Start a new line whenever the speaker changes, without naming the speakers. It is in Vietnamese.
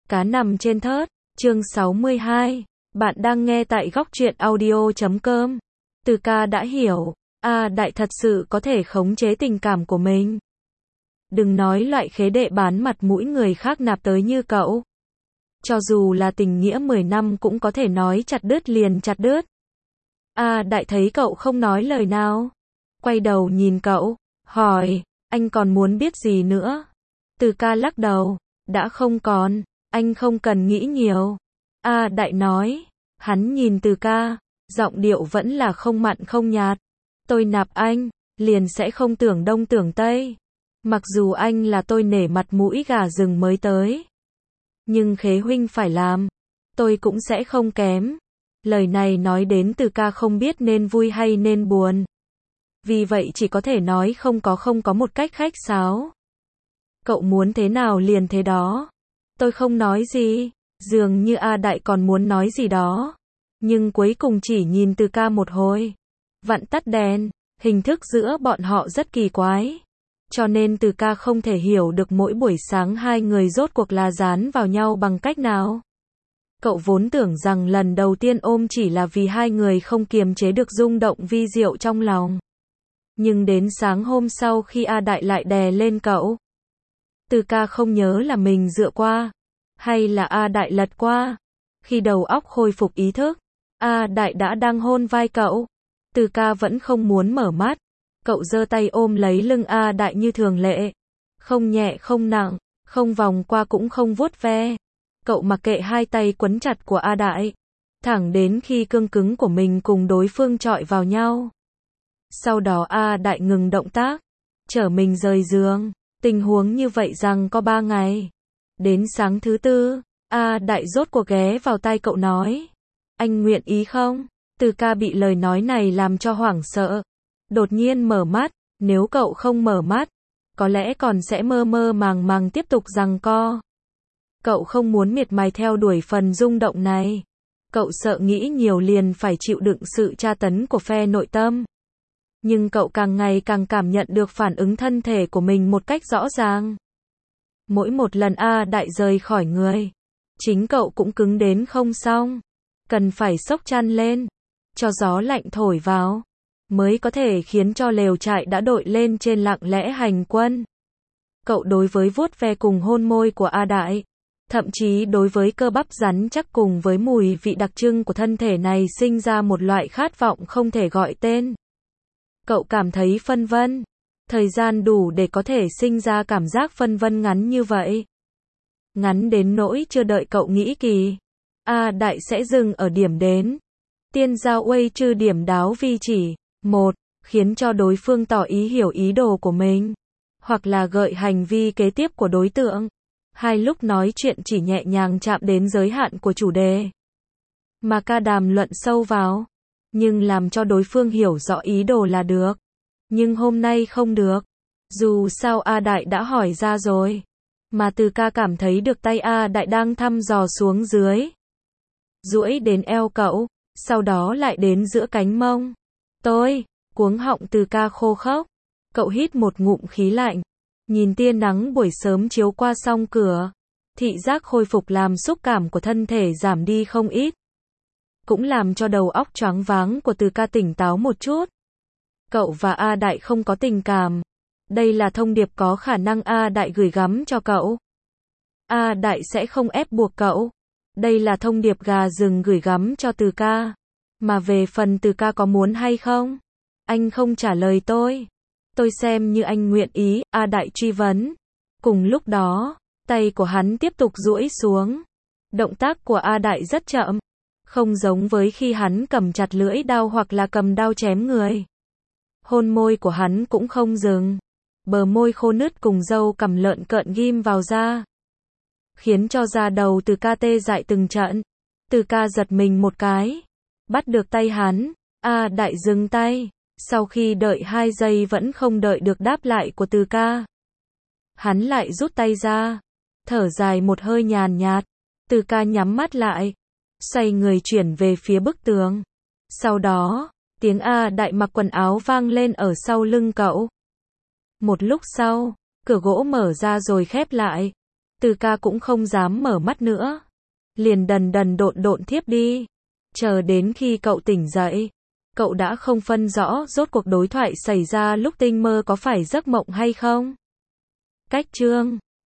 Cá nằm trên thớt, chương 62. Bạn đang nghe tại góc truyện audio.com. Từ ca đã hiểu, Đại thật sự có thể khống chế tình cảm của mình. Đừng nói loại khế đệ bán mặt mũi người khác nạp tới như cậu. Cho dù là tình nghĩa 10 năm cũng có thể nói chặt đứt liền chặt đứt. Đại thấy cậu không nói lời nào. Quay đầu nhìn cậu, hỏi, anh còn muốn biết gì nữa? Từ ca lắc đầu, đã không còn, anh không cần nghĩ nhiều. Đại nói, hắn nhìn từ ca, giọng điệu vẫn là không mặn không nhạt. Tôi nạp anh, liền sẽ không tưởng đông tưởng tây. Mặc dù anh là tôi nể mặt mũi gà rừng mới tới. Nhưng khế huynh phải làm, tôi cũng sẽ không kém. Lời này nói đến từ ca không biết nên vui hay nên buồn. Vì vậy chỉ có thể nói không có một cách khách sáo. Cậu muốn thế nào liền thế đó. Tôi không nói gì, dường như Đại còn muốn nói gì đó. Nhưng cuối cùng chỉ nhìn từ ca một hồi. Vặn tắt đèn, hình thức giữa bọn họ rất kỳ quái. Cho nên từ ca không thể hiểu được mỗi buổi sáng hai người rốt cuộc là dán vào nhau bằng cách nào. Cậu vốn tưởng rằng lần đầu tiên ôm chỉ là vì hai người không kiềm chế được rung động vi diệu trong lòng. Nhưng đến sáng hôm sau khi Đại lại đè lên cậu. Từ ca không nhớ là mình dựa qua, hay là Đại lật qua. Khi đầu óc khôi phục ý thức, Đại đã đang hôn vai cậu. Từ ca vẫn không muốn mở mắt. Cậu giơ tay ôm lấy lưng Đại như thường lệ. Không nhẹ không nặng, không vòng qua cũng không vuốt ve. Cậu mặc kệ hai tay quấn chặt của Đại. Thẳng đến khi cương cứng của mình cùng đối phương chọi vào nhau. Sau đó Đại ngừng động tác, chở mình rời giường. Tình huống như vậy rằng có 3 ngày. Đến sáng thứ tư, Đại rốt cuộc ghé vào tai cậu nói. Anh nguyện ý không? Từ ca bị lời nói này làm cho hoảng sợ. Đột nhiên mở mắt, nếu cậu không mở mắt, có lẽ còn sẽ mơ mơ màng màng tiếp tục giằng co. Cậu không muốn miệt mài theo đuổi phần rung động này. Cậu sợ nghĩ nhiều liền phải chịu đựng sự tra tấn của phe nội tâm. Nhưng cậu càng ngày càng cảm nhận được phản ứng thân thể của mình một cách rõ ràng. Mỗi một lần Đại rời khỏi người, chính cậu cũng cứng đến không xong. Cần phải xốc chăn lên, cho gió lạnh thổi vào, mới có thể khiến cho lều trại đã đội lên trên lặng lẽ hành quân. Cậu đối với vuốt ve cùng hôn môi của Đại, thậm chí đối với cơ bắp rắn chắc cùng với mùi vị đặc trưng của thân thể này sinh ra một loại khát vọng không thể gọi tên. Cậu cảm thấy phân vân. Thời gian đủ để có thể sinh ra cảm giác phân vân ngắn như vậy. Ngắn đến nỗi chưa đợi cậu nghĩ kỳ. Đại sẽ dừng ở điểm đến. Tiên giao uây trừ điểm đáo vi chỉ. 1. Khiến cho đối phương tỏ ý hiểu ý đồ của mình. Hoặc là gợi hành vi kế tiếp của đối tượng. 2. Lúc nói chuyện chỉ nhẹ nhàng chạm đến giới hạn của chủ đề. Mà ca đàm luận sâu vào. Nhưng làm cho đối phương hiểu rõ ý đồ là được. Nhưng hôm nay không được. Dù sao Đại đã hỏi ra rồi. Mà từ ca cảm thấy được tay Đại đang thăm dò xuống dưới. Duỗi đến eo cậu. Sau đó lại đến giữa cánh mông. Cuống họng từ ca khô khốc. Cậu hít một ngụm khí lạnh. Nhìn tia nắng buổi sớm chiếu qua song cửa. Thị giác khôi phục làm xúc cảm của thân thể giảm đi không ít. Cũng làm cho đầu óc choáng váng của từ ca tỉnh táo một chút. Cậu và Đại không có tình cảm. Đây là thông điệp có khả năng Đại gửi gắm cho cậu. Đại sẽ không ép buộc cậu. Đây là thông điệp gà rừng gửi gắm cho từ ca. Mà về phần từ ca có muốn hay không? Anh không trả lời tôi. Tôi xem như anh nguyện ý, Đại truy vấn. Cùng lúc đó, tay của hắn tiếp tục duỗi xuống. Động tác của Đại rất chậm. Không giống với khi hắn cầm chặt lưỡi đao hoặc là cầm đao chém người. Hôn môi của hắn cũng không dừng. Bờ môi khô nứt cùng râu cằm lợn cợn ghim vào da. Khiến cho da đầu từ ca tê dại từng trận. Từ ca giật mình một cái. Bắt được tay hắn. Đại dừng tay. Sau khi đợi 2 giây vẫn không đợi được đáp lại của từ ca. Hắn lại rút tay ra. Thở dài một hơi nhàn nhạt. Từ ca nhắm mắt lại. Xoay người chuyển về phía bức tường. Sau đó, tiếng Đại mặc quần áo vang lên ở sau lưng cậu. Một lúc sau, cửa gỗ mở ra rồi khép lại. Từ ca cũng không dám mở mắt nữa. Liền đần đần độn độn thiếp đi. Chờ đến khi cậu tỉnh dậy, cậu đã không phân rõ rốt cuộc đối thoại xảy ra lúc tinh mơ có phải giấc mộng hay không. Cách chương